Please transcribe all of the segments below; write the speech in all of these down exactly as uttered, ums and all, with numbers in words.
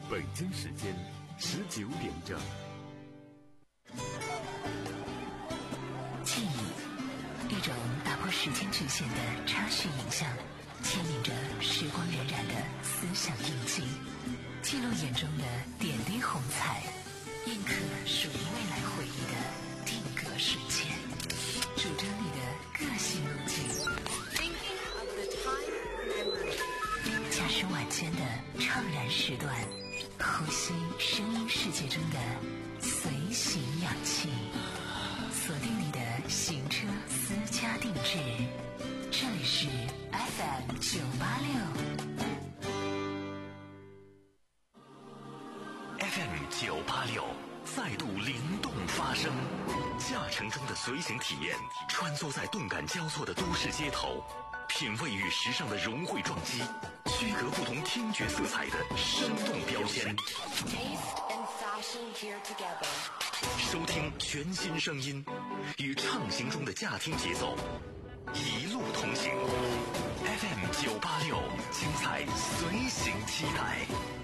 北京时间十九点整。 记忆，一种打破时间局限的插叙影像，牵引着时光荏苒的思想印记，记录眼中的点滴红彩，印刻属于未来回忆的定格瞬间，主张你的个性路径。驾驶晚间的怅然时段，呼吸声音世界中的随行氧气，锁定你的行车私家定制。这里是 F M 九八六 F M 九八六再度灵动发声，驾乘中的随行体验，穿梭在动感交错的都市街头，品味与时尚的融汇撞击，区隔不同听觉色彩的生动标签，收听全新声音，与畅行中的驾听节奏一路同行。 F M 九八六，精彩随行期待。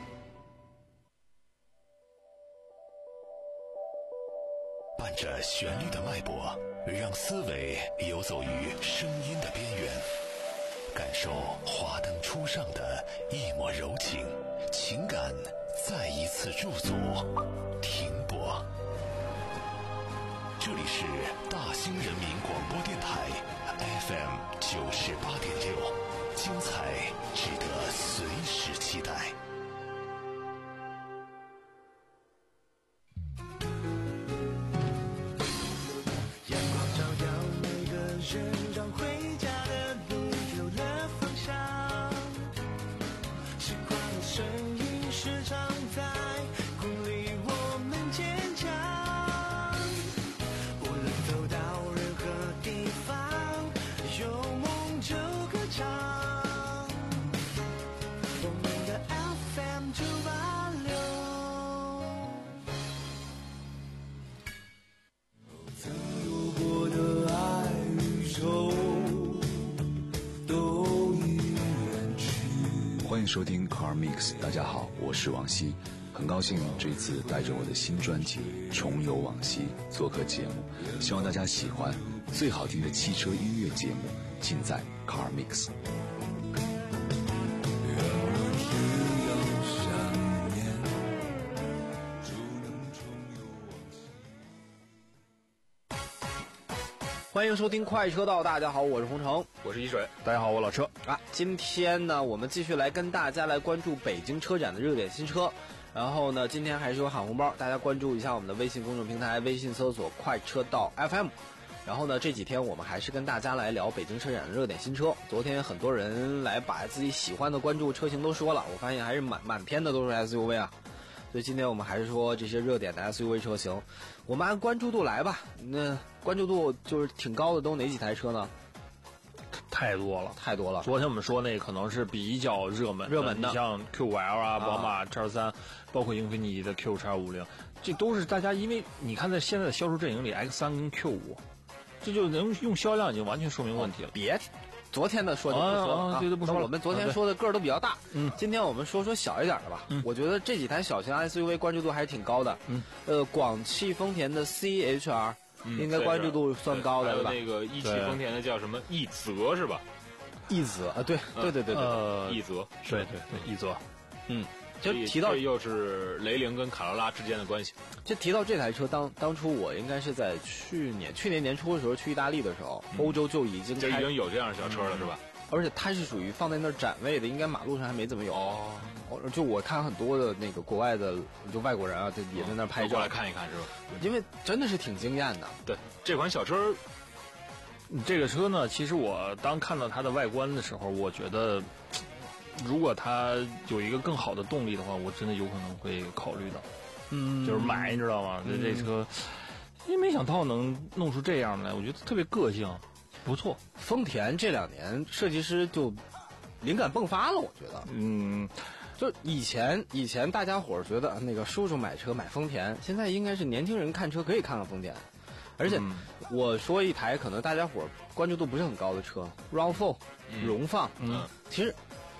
伴着旋律的脉搏，让思维游走于声音的边缘，感受华灯初上的一抹柔情，情感再一次驻足停泊。这里是大兴人民广播电台 F M 九十八点六，精彩值得随时期待。 让回家的路有了方向，时光的声音时常在鼓励我们坚强，无论走到任何地方，有梦就歌唱，我们的 F M 九八六，曾有过的爱都已远去。 欢迎收听 Car Mix， 大家好，我是王希，很高兴这次带着我的新专辑《重游往昔》做客节目，希望大家喜欢。最好听的汽车音乐节目尽在 Car Mix。 欢迎收听快车道，大家好，我是洪城， 我是一水，大家好，我老车啊。今天呢，我们继续来跟大家来关注北京车展的热点新车。然后呢，今天还是有喊红包，大家关注一下我们的微信公众平台，微信搜索快车道 F M。然后呢，这几天我们还是跟大家来聊北京车展的热点新车。昨天很多人来把自己喜欢的关注车型都说了，我发现还是满满篇的都是 S U V 啊。所以今天我们还是说这些热点的 S U V 车型，我们按关注度来吧。那关注度就是挺高的，都哪几台车呢？ 太多了， 太多了。 昨天我们说那可能是比较热门热门的， 你像 Q 五 L 啊，宝马 X 二三，包括英菲尼迪的 Q 五 五零，这都是大家因为你看在现在的销售阵营里 X 三 跟 Q 五，这就能用销量已经完全说明问题了。 哦、别。昨天的说就不说啊，对，都不说了。 我们昨天说的个儿都比较大， 嗯， 今天我们说说小一点的吧。 嗯， 我觉得这几台小型 S U V 关注度还是挺高的。 嗯， 呃，广汽丰田的 C H R、嗯、应该关注度算高的， 对吧？还有那个一汽丰田的叫什么奕泽是吧？ 奕泽啊，对对对对对， 呃， 奕泽， 对对对，奕泽， 嗯。就提到这又是雷凌跟卡罗拉之间的关系。 就提到这台车，当当初我应该是在去年去年年初的时候去意大利的时候，嗯、欧洲就已经就已经有这样的小车了，嗯、是吧？ 而且它是属于放在那儿展位的，应该马路上还没怎么有。 哦， 就我看很多的那个国外的就外国人啊，就也在那儿拍照， 过来看一看是吧？ 因为真的是挺惊艳的。 对，这款小车， 这个车呢，其实我当看到它的外观的时候，我觉得。如果它有一个更好的动力的话，我真的有可能会考虑到， 嗯， 就是买，你知道吗？这、嗯、这车，因为没想到能弄出这样来，我觉得特别个性，不错。 丰田这两年设计师就灵感迸发了，我觉得， 嗯， 就以前以前大家伙觉得那个叔叔买车买丰田，现在应该是年轻人看车可以看看丰田。而且我说一台可能大家伙关注度不是很高的车 ，R A V 四、荣放， 嗯， 其实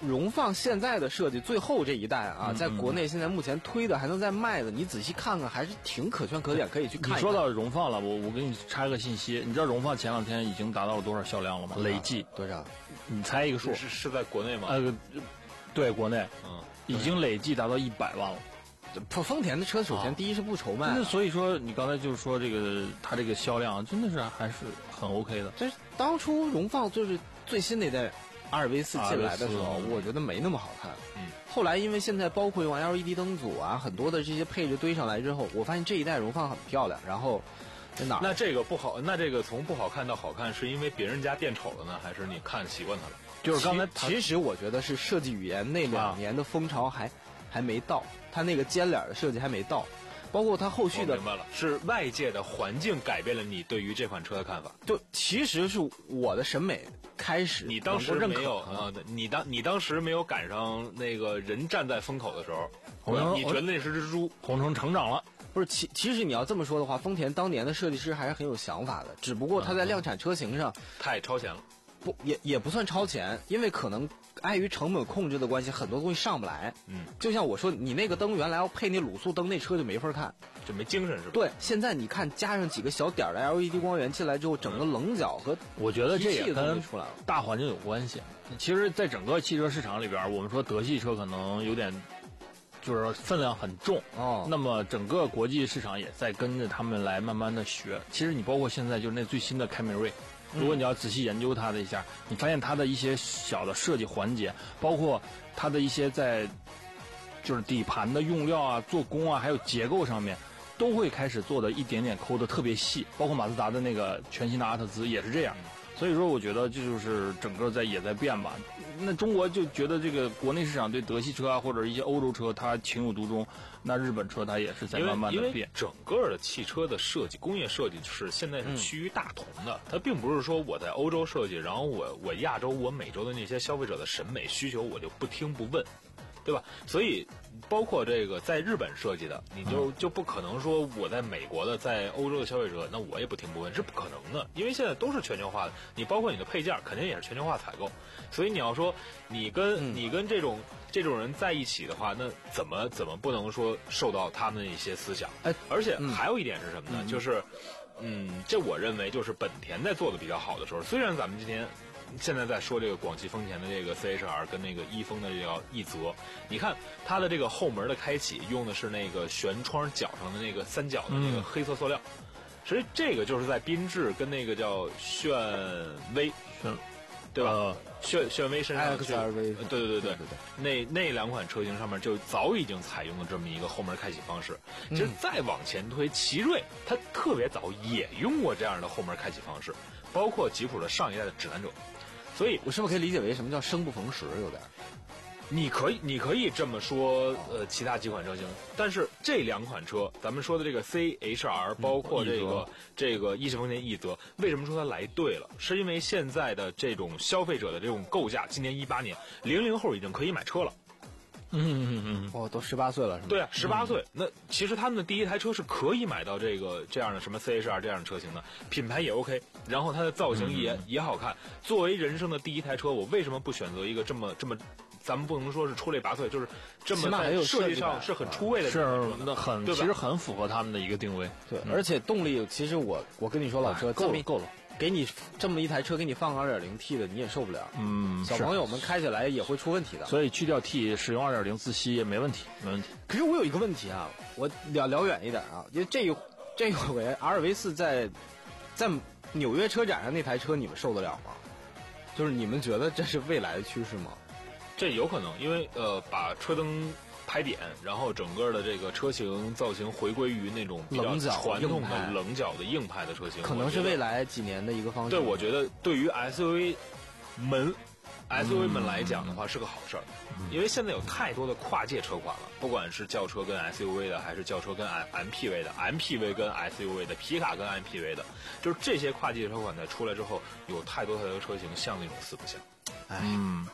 荣放现在的设计最后这一代啊， 嗯、 在国内现在目前推的还能再卖的，你仔细看看还是挺可圈可点，可以去看一看。 你说到荣放了，我我给你插一个信息，你知道荣放前两天已经达到了多少销量了吗？累计多少？ 你猜一个数？ 是是在国内吗？ 呃，对，国内， 嗯， 已经累计达到一百万了。 丰田的车首先第一是不愁卖、啊， 那所以说你刚才就是说这个它这个销量真的是还是很 OK 的。 这当初荣放就是最新那代 R V 四进来的时候， 嗯、 我觉得没那么好看。 嗯， 后来因为现在包括用 L E D 灯组啊，很多的这些配置堆上来之后，我发现这一代荣放很漂亮。然后在哪？ 那这个不好，那这个从不好看到好看，是因为别人家变丑了呢，还是你看习惯它了？ 就是刚才其实我觉得是设计语言那两年的风潮还、啊、还没到，它那个尖脸的设计还没到，包括它后续的。 明白了，是外界的环境改变了你对于这款车的看法。 就其实是我的审美开始， 你当时没有啊、呃？你当你当时没有赶上那个人站在风口的时候，你觉得那是只猪？ 红城成长了。 不是，其其实你要这么说的话，丰田当年的设计师还是很有想法的，只不过他在量产车型上、 嗯、太超前了。 不也也不算超前，因为可能碍于成本控制的关系，很多东西上不来。 嗯， 就像我说，你那个灯原来要配那卤素灯，那车就没法看， 就没精神是吧？ 对，现在你看加上几个小点的 L E D 光源进来之后，整个棱角和我觉得这也跟出来了大环境有关系。其实，在整个汽车市场里边，我们说德系车可能有点就是分量很重哦， 那么整个国际市场也在跟着他们来慢慢的学。其实你包括现在就是那最新的凯美瑞。如果你要仔细研究它的一下，你发现它的一些小的设计环节，包括它的一些在就是底盘的用料啊、做工啊，还有结构上面，都会开始做的一点点抠的特别细。包括马自达的那个全新的阿特兹也是这样。所以说，我觉得这就是整个在也在变吧。那中国就觉得这个国内市场对德系车啊，或者一些欧洲车，它情有独钟。那日本车它也是在慢慢的变。 因为整个的汽车的设计、工业设计是现在是趋于大同的。嗯、它并不是说我在欧洲设计，然后我我亚洲、我美洲的那些消费者的审美需求我就不听不问，对吧？所以包括这个在日本设计的，你就就不可能说我在美国的、在欧洲的消费者，那我也不听不问，是不可能的。因为现在都是全球化的，你包括你的配件肯定也是全球化采购。所以你要说你跟、嗯、你跟这种这种人在一起的话，那怎么怎么不能说受到他们的一些思想？ 哎， 而且还有一点是什么呢？ 嗯、 就是，嗯，这我认为就是本田在做的比较好的时候。虽然咱们今天现在在说这个广汽丰田的这个 C H R 跟那个一丰的这个奕泽，你看它的这个后门的开启用的是那个悬窗角上的那个三角的那个黑色塑料，所以这个就是在缤智跟那个叫炫威， 嗯。 对吧？呃、炫炫威身上 X R V， 对对对对，那那两款车型上面就早已经采用了这么一个后门开启方式。其实再往前推，奇瑞它特别早也用过这样的后门开启方式，包括吉普的上一代的指南者。所以我是不是可以理解为什么叫生不逢时？有点。 你可以，你可以这么说，呃，其他几款车型，但是这两款车，咱们说的这个 C H R， 包括这个、嗯、这个一汽丰田奕泽，为什么说它来对了？是因为现在的这种消费者的这种构架，今年一八年，零零后已经可以买车了。 嗯嗯嗯， 哦，都十八岁了是吗？ 对啊，十八岁、嗯。那其实他们的第一台车是可以买到这个这样的什么 C H R 这样的车型的，品牌也 OK， 然后它的造型也、嗯、也好看。作为人生的第一台车，我为什么不选择一个这么这么？咱们不能说是出类拔萃，就是这么在设计上是很出位的， 是那很其实很符合他们的一个定位。 对，嗯、而且动力，其实我我跟你说，老车够了够了， 给你这么一台车，给你放个 二点零 T 的，你也受不了。 嗯， 小朋友们开起来也会出问题的。 所以去掉 T， 使用 二点零 自吸也没问题，没问题。 可是我有一个问题啊，我聊聊远一点啊，因为这一这回 R V 四在在纽约车展上那台车，你们受得了吗？就是你们觉得这是未来的趋势吗？ 这有可能，因为呃，把车灯拍扁，然后整个的这个车型造型回归于那种比较传统的棱角的硬派的车型， 可能是未来几年的一个方向。 对，我觉得对于 S U V 们、S U V 们来讲的话是个好事儿，嗯、因为现在有太多的跨界车款了，不管是轿车跟 S U V 的，还是轿车跟 M P V 的 ，M P V 跟 S U V 的，皮卡跟 M P V 的，就是这些跨界车款在出来之后，有太多太多车型像那种四不像。 哎。 嗯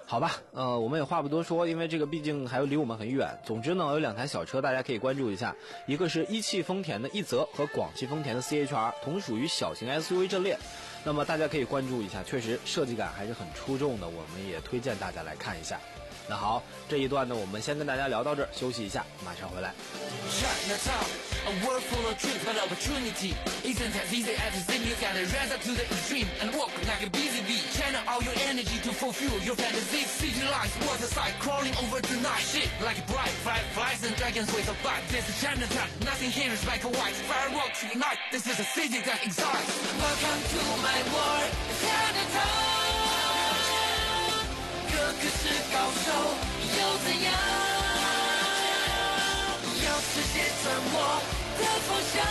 好吧，呃，我们也话不多说，因为这个毕竟还有离我们很远。总之呢，有两台小车大家可以关注一下，一个是一汽丰田的奕泽和广汽丰田的 C H R， 同属于小型 S U V 阵列。那么大家可以关注一下，确实设计感还是很出众的，我们也推荐大家来看一下。那好，这一段呢，我们先跟大家聊到这儿，休息一下，马上回来。 A world full of dreams, but opportunity isn't as easy as it seems. You gotta rise up to the extreme and walk like a busy bee. Channel all your energy to fulfill your fantasies. City lights, waterside, crawling over the night. Shit like a bright fireflies and dragons with a bite. This is Chinatown, nothing here is black or white. Fireworks ignite, this is a city that excites. Welcome to my world, Chinatown. 个个是高手，又怎样？要世界掌握的方向，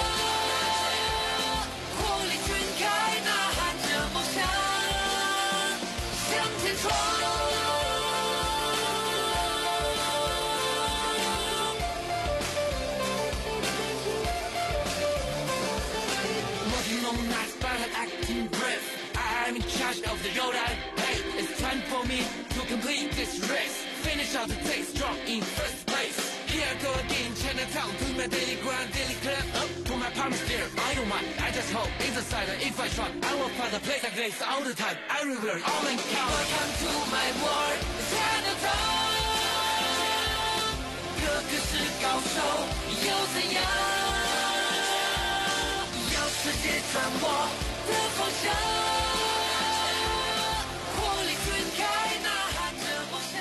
火力全开，呐喊着梦想，向前闯。Working long nights, but I'm acting brave. I'm in charge of the road. I hey, it's time for me to complete this race. Finish out the day strong in first place. Here I go again, Chinatown, to my daily grind, daily climb up to my promised there. I don't mind, I just hope it's a sign that if I try, I will find a place like this all the time. I revere all mankind. Welcome to my world, Chinatown. 个个是高手，又怎样？要世界掌握的方向，火力全开，呐喊着梦想。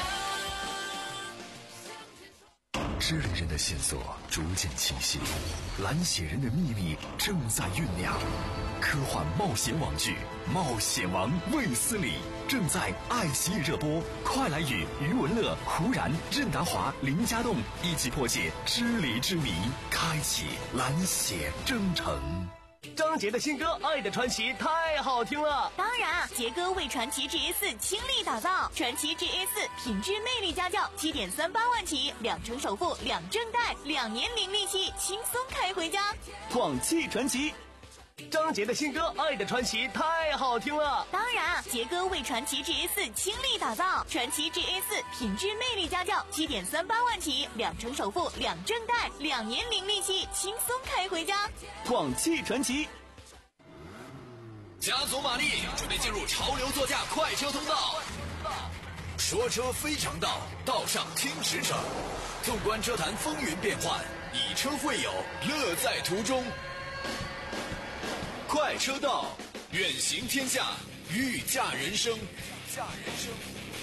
知理人的线索逐渐清晰，蓝血人的秘密正在酝酿。科幻冒险网剧《冒险王卫斯理》正在爱奇艺热播，快来与余文乐、胡然、任达华、林家栋一起破解知理之谜，开启蓝血征程。 张杰的新歌《爱的传奇》太好听了。 当然，杰哥为传奇 G S 倾力打造，传奇 G S 品质魅力家教，七点三八万起，两成首付，两证贷，两年零利息，轻松开回家。 广汽传奇。张杰的新歌《爱的传奇》太好听了。 当然，杰哥为传奇 G S 倾力打造，传奇 G S 品质魅力家教，七点三八万起，两成首付，两证贷，两年零利息，轻松开回家。 广汽传奇。 加足马力，准备进入潮流座驾快车通道。说车非常道，道上听驰骋。纵观车坛风云变幻，以车会友，乐在途中。快车道，远行天下，御驾人生。御驾人生。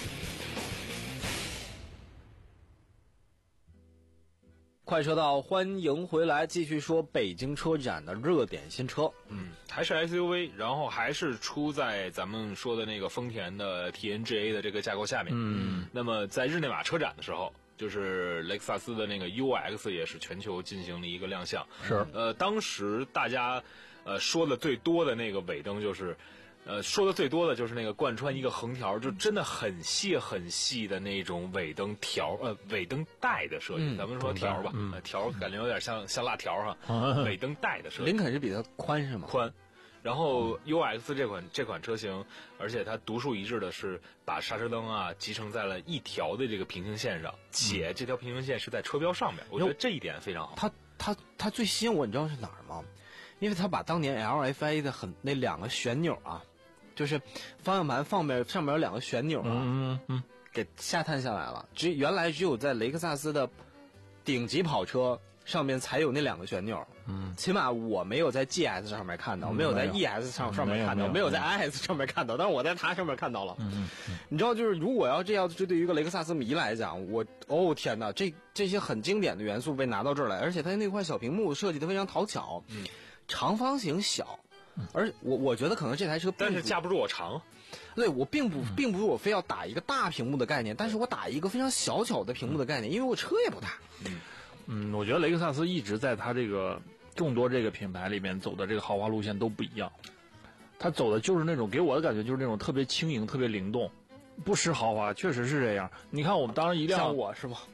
快车道，欢迎回来，继续说北京车展的热点新车。 嗯，还是 S U V， 然后还是出在咱们说的那个丰田的 T N G A 的这个架构下面。 嗯， 那么在日内瓦车展的时候，就是雷克萨斯的那个 U X 也是全球进行了一个亮相。 是， 呃，当时大家呃说的最多的那个尾灯就是。呃，说的最多的就是那个贯穿一个横条，就真的很细很细的那种尾灯条，呃，尾灯带的设计。嗯、咱们说条吧，嗯、条感觉有点像像辣条哈。嗯、尾灯带的设计。 林肯是比它宽是吗？ 宽。然后 U X 这款这款车型，而且它独树一帜的是把刹车灯啊集成在了一条的这个平行线上，且这条平行线是在车标上面，我觉得这一点非常好。 它它它最吸引我，你知道是哪儿吗？因为它把当年 L F A 的很那两个旋钮啊。就是方向盘放面上面有两个旋钮啊， 嗯嗯， 给下探下来了。只原来只有在雷克萨斯的顶级跑车上面才有那两个旋钮，嗯，起码我没有在 G S 上面看到， 嗯、 没有在 E S 上上面看到， 没有, 没有在 I S 上面看到，但是我在它上面看到了。 嗯嗯， 你知道，就是如果要这样，这对于一个雷克萨斯迷来讲，我哦天哪，这这些很经典的元素被拿到这儿来，而且它那块小屏幕设计的非常讨巧，嗯，长方形小。而我我觉得可能这台车但是架不住我长， 对我并不并不是我非要打一个大屏幕的概念，但是我打一个非常小巧的屏幕的概念，因为我车也不大。 嗯嗯，我觉得雷克萨斯一直在它这个众多这个品牌里面走的这个豪华路线都不一样，它走的就是那种给我的感觉就是那种特别轻盈、特别灵动，不失豪华，确实是这样。你看我们当时一辆像我是吗？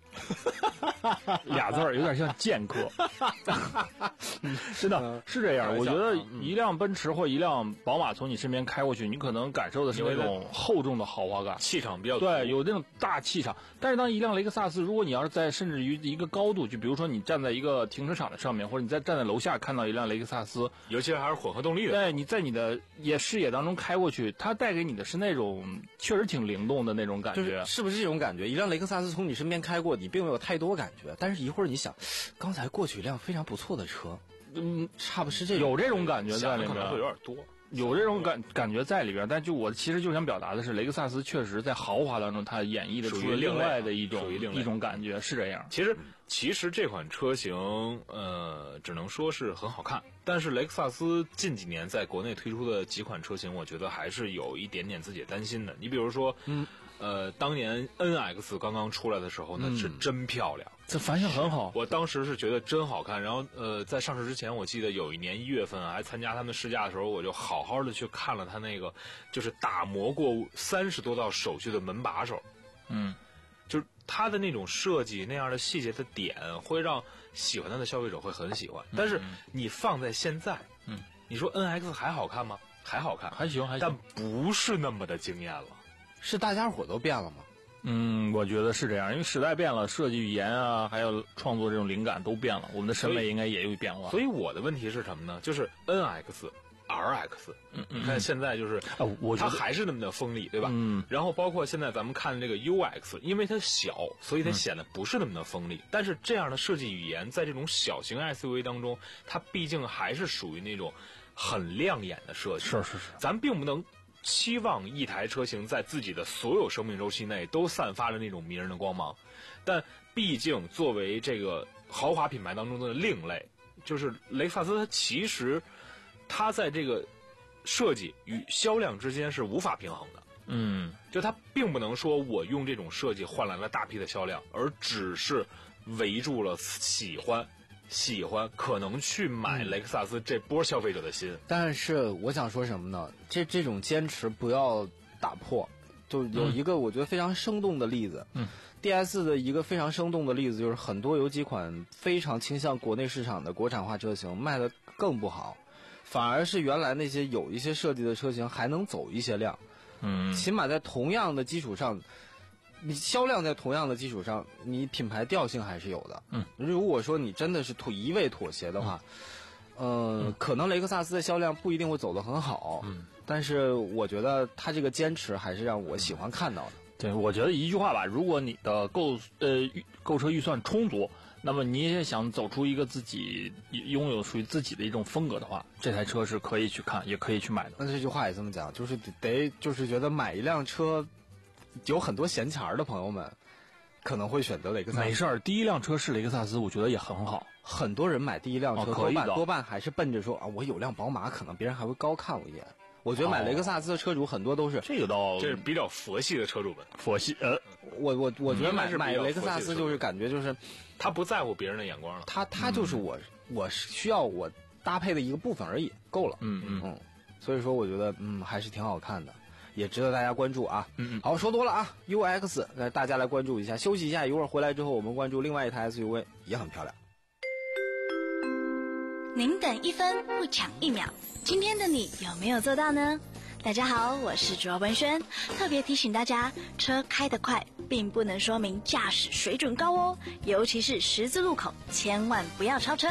俩字儿有点像剑客。真的是这样，我觉得一辆奔驰或一辆宝马从你身边开过去，你可能感受的是那种厚重的豪华感， 气场比较对，有那种大气场。但是当一辆雷克萨斯，如果你要是在甚至于一个高度，就比如说你站在一个停车场的上面，或者你在站在楼下看到一辆雷克萨斯， 尤其是还是混合动力的， 对，你在你的也视野当中开过去，它带给你的是那种确实挺灵动的那种感觉， 就是是不是这种感觉？一辆雷克萨斯从你身边开过，你并没有太多感觉，但是一会儿你想，刚才过去一辆非常不错的车。嗯，差不是这有这种感觉在里面， 可能会有点多， 有这种感感觉在里边。但就我其实就想表达的是，雷克萨斯确实在豪华当中，它演绎的出另外的一种一种感觉，是这样。 其实其实这款车型，呃，只能说是很好看。但是雷克萨斯近几年在国内推出的几款车型，我觉得还是有一点点自己担心的。你比如说，嗯，呃，当年 N X 刚刚出来的时候呢，嗯、是真漂亮。 这反响很好， 我当时是觉得真好看。然后，呃，在上市之前，我记得有一年一月份还参加他们试驾的时候，我就好好的去看了他那个，就是打磨过三十多道手续的门把手。 嗯， 就是他的那种设计那样的细节的点，会让喜欢他的消费者会很喜欢。但是你放在现在， 嗯， 你说 N X 还好看吗？还好看， 还行，还行， 但不是那么的惊艳了。 是大家伙都变了吗？ 嗯，我觉得是这样，因为时代变了，设计语言啊，还有创作这种灵感都变了，我们的审美应该也有变化。 所以我的问题是什么呢？就是 N X、R X， 嗯嗯， 你看现在就是啊，我它还是那么的锋利，对吧？ 嗯。 然后包括现在咱们看这个 U X， 因为它小，所以它显得不是那么的锋利。嗯、但是这样的设计语言，在这种小型 S U V 当中，它毕竟还是属于那种很亮眼的设计。 是是是， 咱并不能期望一台车型在自己的所有生命周期内都散发着那种迷人的光芒，但毕竟作为这个豪华品牌当中的另类，就是雷克萨斯，它其实它在这个设计与销量之间是无法平衡的。 嗯， 就它并不能说我用这种设计换来了大批的销量，而只是围住了喜欢。喜欢可能去买雷克萨斯这波消费者的心， 但是我想说什么呢？这这种坚持不要打破。就有一个我觉得非常生动的例子， 嗯 ，D S 的一个非常生动的例子就是很多有几款非常倾向国内市场的国产化车型卖的更不好，反而是原来那些有一些设计的车型还能走一些量， 嗯， 起码在同样的基础上。你销量在同样的基础上，你品牌调性还是有的。 嗯， 如果说你真的是妥一味妥协的话，嗯、呃嗯，可能雷克萨斯的销量不一定会走得很好。 嗯， 但是我觉得他这个坚持还是让我喜欢看到的。 对，我觉得一句话吧，如果你的购呃购车预算充足，那么你也想走出一个自己拥有属于自己的一种风格的话，这台车是可以去看，也可以去买的。 那这句话也这么讲，就是得就是觉得买一辆车。有很多闲钱儿的朋友们可能会选择雷克萨斯。 没事儿，第一辆车是雷克萨斯，我觉得也很好。 很多人买第一辆车， 哦、 多半多半还是奔着说啊，我有辆宝马，可能别人还会高看我一眼。我觉得买雷克萨斯的车主很多都是、 哦、这个倒这是比较佛系的车主们。 佛系呃， 我我我觉得买买雷克萨斯就是感觉就是他不在乎别人的眼光了， 他他就是我、嗯、我需要我搭配的一个部分而已，够了。 嗯嗯嗯，所以说我觉得嗯还是挺好看的。也值得大家关注啊！ 嗯嗯， 好，说多了啊 ，U X， 来大家来关注一下，休息一下，一会儿回来之后，我们关注另外一台 S U V， 也很漂亮。 您等一分不抢一秒，今天的你有没有做到呢？大家好，我是卓文轩，特别提醒大家，车开得快，并不能说明驾驶水准高哦，尤其是十字路口，千万不要超车。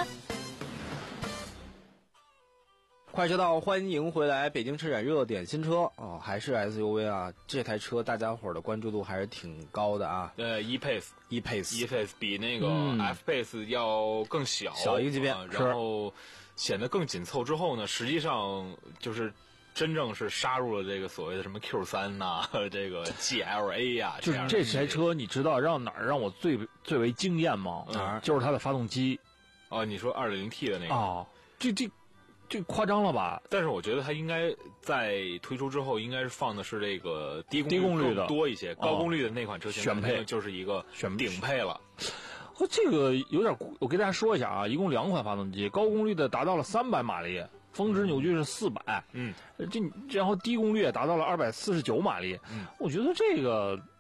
快车道，欢迎回来！北京车展热点新车哦，还是 S U V 啊！这台车大家伙儿的关注度还是挺高的啊。 呃 ，E-Pace，E-Pace，E-Pace 比那个 F-Pace 要更小， 小一个级别， 啊、然后显得更紧凑。之后呢，实际上就是真正是杀入了这个所谓的什么 Q 三 呐，这个 G L A 呀、啊， 就是这台车，你知道让哪儿让我最最为惊艳吗？ 哪儿？ 就是它的发动机。 哦，你说 二点零 T 的那个？ 哦，这这。这夸张了吧？ 但是我觉得它应该在推出之后，应该是放的是这个低低功率的多一些，高功率的那款车型选配就是一个选顶配了。 哦，这个有点，我给大家说一下啊，一共两款发动机，高功率的达到了三百马力，峰值扭矩是四百， 嗯， 这然后低功率也达到了二百四十九马力， 嗯， 我觉得这个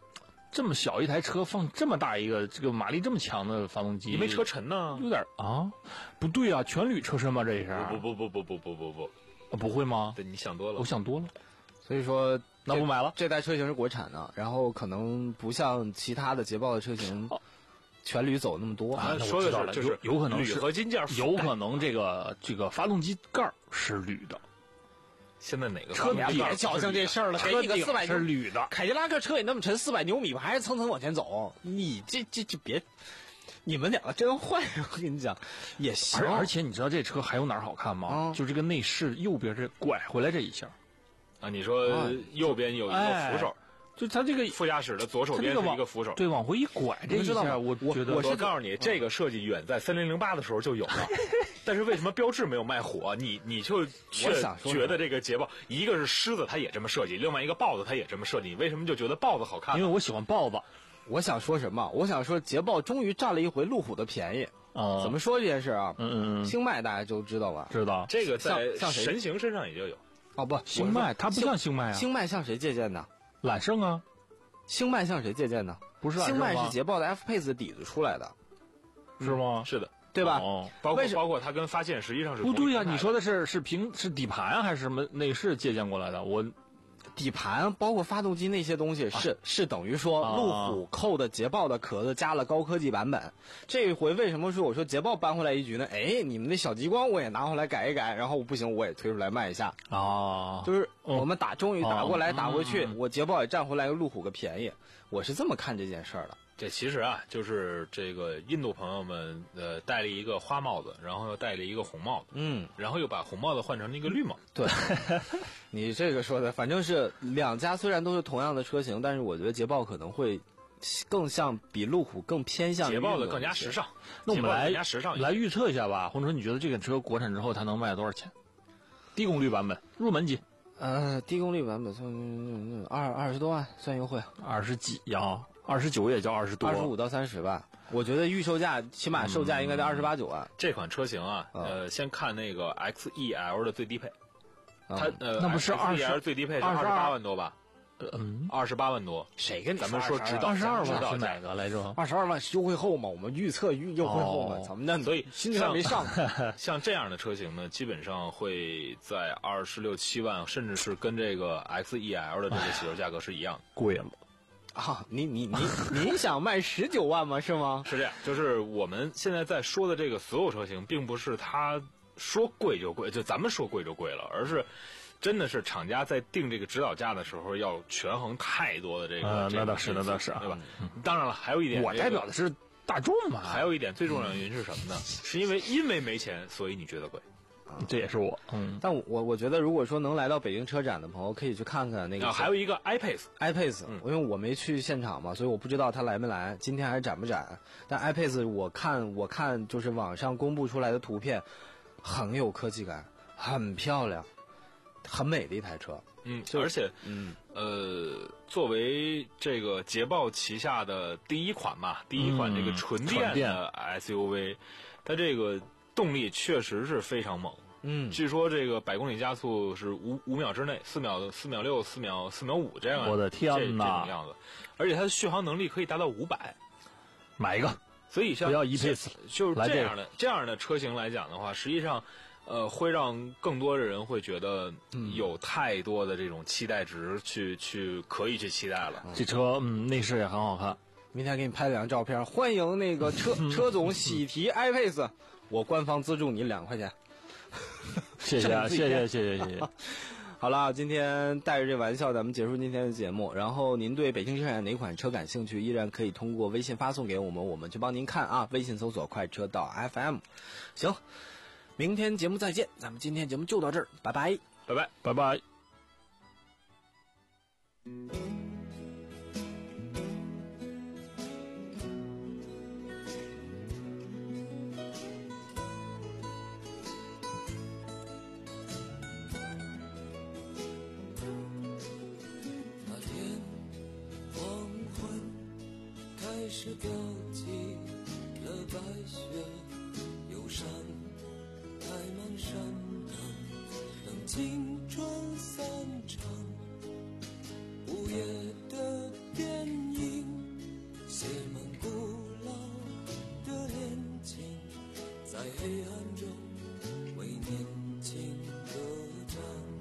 这么小一台车放这么大一个这个马力这么强的发动机， 因为车沉呢， 有点啊，不对啊，全铝车身吗？这是？ 不不不不不不不不不，不会吗？ 对，你想多了， 我想多了。 所以说， 那不买了。 这代车型是国产的，然后可能不像其他的捷豹的车型。哦全铝走那么多啊！ 说的是就是有可能铝合金件， 有可能这个这个发动机盖是铝的。 现在哪个车别矫情这事儿了？给你个四百是铝的， 凯迪拉克车也那么沉，四百牛米还是蹭蹭往前走。你这这这别，你们两个真坏！我跟你讲，也行。 而而且你知道这车还有哪儿好看吗？嗯、就这个内饰右边这拐回来这一下啊！你说右边有一个扶手。 哎就它这个副驾驶的左手边是一个扶手， 对，往回一拐，这一下我觉得我是告诉你，这个设计远在三零零八的时候就有了，但是为什么标致没有卖火？你你就却觉得这个捷豹，一个是狮子它也这么设计，另外一个豹子它也这么设计，你为什么就觉得豹子好看？ 因为我喜欢豹子。 我想说什么？我想说捷豹终于占了一回路虎的便宜。 哦， 怎么说这件事啊？ 嗯嗯嗯， 星脉大家都知道吧？ 知道， 这个在神行身上也就有。 哦不， 星脉它不像星脉啊， 星脉向谁借鉴的？ 揽胜啊。 星脉向谁借鉴的？ 不是， 星脉是捷豹的 F-Pace 的底子出来的， 是吗？ 是的， 对吧？ 哦， 包括包括它跟发现实际上是不对呀、啊。你说的是是平是底盘还是什么内饰借鉴过来的？我底盘包括发动机那些东西是、啊、是等于说路虎扣的捷豹的壳子加了高科技版本。这回为什么说我说捷豹搬回来一局呢？哎，你们那小极光我也拿回来改一改，然后不行我也推出来卖一下啊。 就是我们打、哦、终于打过来、哦、打回去、 嗯， 我捷豹也占回来个路虎个便宜。我是这么看这件事儿的。 这其实啊，就是这个印度朋友们呃戴了一个花帽子，然后又戴了一个红帽子， 嗯， 然后又把红帽子换成了一个绿帽子。 对，你这个说的，反正是两家虽然都是同样的车型，但是我觉得捷豹可能会更像比路虎更偏向于捷豹的更加时尚。 那我们来加时尚来预测一下吧，红车，你觉得这个车国产之后它能卖多少钱？低功率版本入门级？ 呃，低功率版本算二二十多万，算优惠， 二十几呀。二十九也叫二十多， 二十五到三十吧。我觉得预售价起码售价应该在二十八九万。 这款车型啊， 嗯、 呃，先看那个 X E L 的最低配， 嗯、 它呃， 那不是 X E L 最低配是二十八万多吧？ 嗯， 二十八万多。 谁跟你咱们说指导二十二万是哪个来着？ 二十二万是优惠后嘛？我们预测预优惠后嘛？怎么的？ 所以心情没上。 像这样的车型呢，基本上会在二十六七万，甚至是跟这个 X E L 的这个起售价格是一样的， 贵了。 啊，你你你你想卖十九万吗？是吗？ 是这样，就是我们现在在说的这个所有车型，并不是它说贵就贵，就咱们说贵就贵了，而是真的是厂家在定这个指导价的时候要权衡太多的这个。 呃、这个那倒是，那倒是， 对吧？嗯、当然了，还有一点、这个， 我代表的是大众嘛。 还有一点最重要的原因是什么呢？是因为因为没钱，所以你觉得贵。 这也是我，嗯， 但我我觉得，如果说能来到北京车展的朋友，可以去看看那个。 啊，还有一个 iPace，iPace， 嗯、因为我没去现场嘛，所以我不知道他来没来，今天还展不展。但 iPace 我看我看就是网上公布出来的图片，很有科技感，很漂亮，很美的一台车。 嗯，而且，嗯，呃，作为这个捷豹旗下的第一款嘛，第一款这个纯电的 S U V，、嗯、它这个。动力确实是非常猛， 嗯， 据说这个百公里加速是五五秒之内，四秒四秒六四秒四秒五这样， 我的天哪， 这这种样子，而且它的续航能力可以达到五百， 买一个， 所以像不要一配四， 就是这样的、这个、这样的车型来讲的话，实际上，呃，会让更多的人会觉得有太多的这种期待值去、嗯、去可以去期待了。 这车嗯内饰也很好看， 明天给你拍两张照片，欢迎那个车车总喜提 iPace。我官方资助你两块钱， 谢谢啊，谢谢谢谢谢谢。 好了，今天带着这玩笑，咱们结束今天的节目。然后您对北京车展哪款车感兴趣，依然可以通过微信发送给我们，我们去帮您看啊。微信搜索快车道 F M。行，明天节目再见，咱们今天节目就到这儿，拜拜， 拜拜， 拜拜。 开始飘起了白雪，忧伤开满山岗，等青春散场。午夜的电影在黑暗中为年轻歌唱。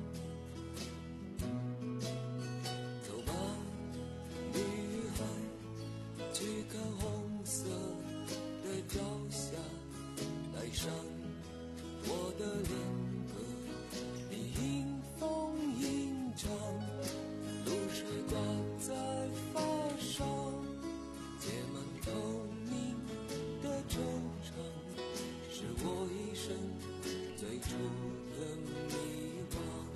走吧，女孩，去看红色的朝霞，带上我的恋歌，你迎风吟唱，露水挂在发梢，结满透明的惆怅，是我一生最初的迷惘。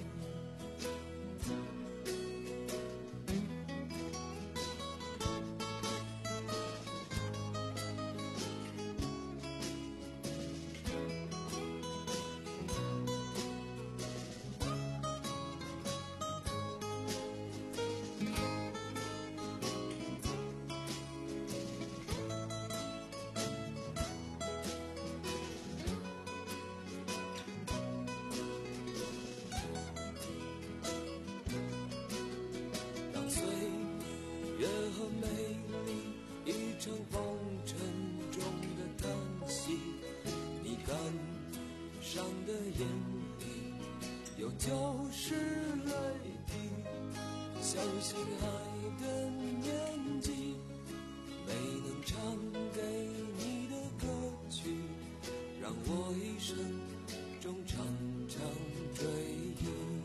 月和美丽已成红尘中的叹息，你感伤的眼里有旧时泪滴，相信爱的年纪，没能唱给你的歌曲，让我一生中常常追忆。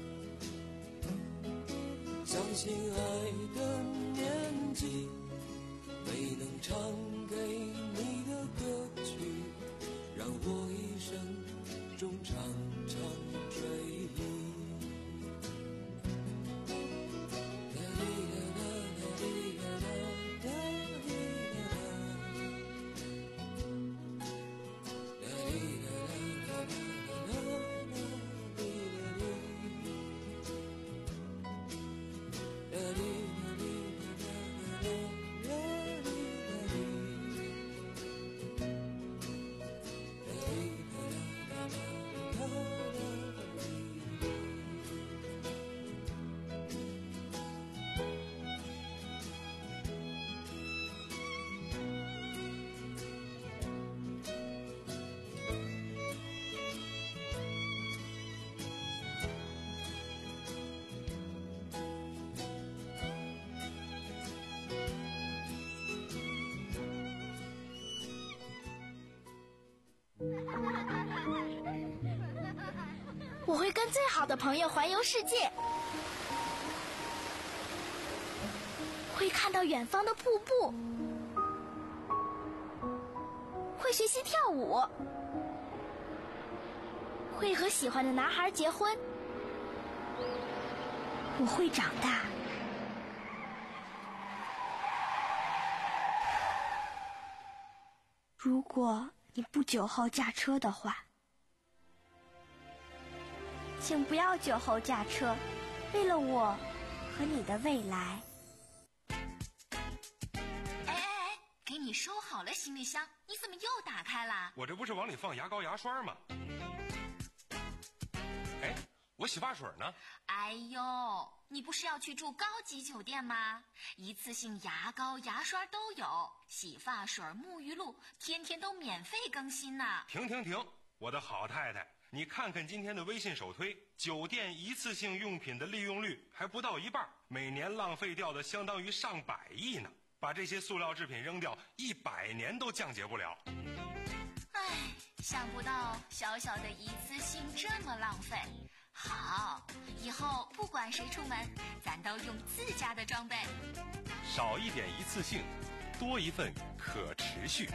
相信爱的年纪，没能唱给你的歌曲，让我一生中常常追忆。 我会跟最好的朋友环游世界，会看到远方的瀑布，会学习跳舞，会和喜欢的男孩结婚。我会长大。如果你不酒后驾车的话，请不要酒后驾车，为了我和你的未来。 哎哎哎，给你收好了行李箱，你怎么又打开了？ 我这不是往里放牙膏牙刷吗？哎，我洗发水呢？ 哎呦，你不是要去住高级酒店吗？一次性牙膏牙刷都有，洗发水沐浴露天天都免费更新呢。 停停停，我的好太太，你看看今天的微信首推，酒店一次性用品的利用率还不到一半，每年浪费掉的相当于上百亿呢。把这些塑料制品扔掉，一百年都降解不了。 唉，想不到小小的一次性这么浪费。好，以后不管谁出门，咱都用自家的装备。 少一点一次性，多一份可持续。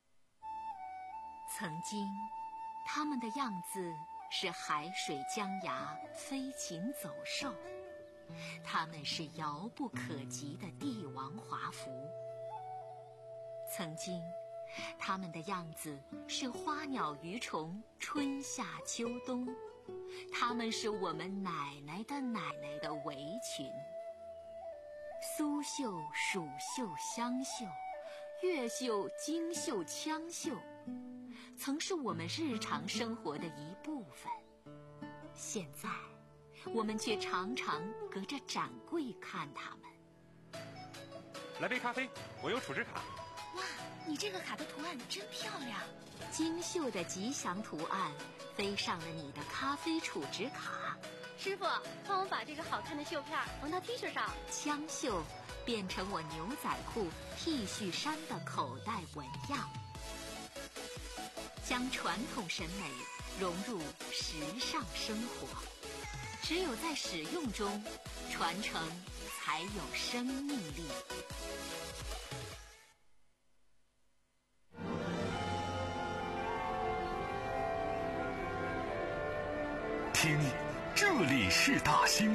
曾经他们的样子是海水江崖，飞禽走兽，他们是遥不可及的帝王华服。曾经他们的样子是花鸟鱼虫，春夏秋冬，他们是我们奶奶的奶奶的围裙。苏绣、蜀绣、湘绣，越绣、京绣、羌绣，曾是我们日常生活的一部分。现在我们却常常隔着展柜看他们。 来杯咖啡，我有储值卡。 哇， 你这个卡的图案真漂亮， 精绣的吉祥图案飞上了你的咖啡储值卡。 师傅，帮我把这个好看的绣片缝到 T 恤上。 枪绣变成我牛仔裤、T 恤衫的口袋纹样，将传统审美融入时尚生活。只有在使用中，传承才有生命力。 听，这里是大兴。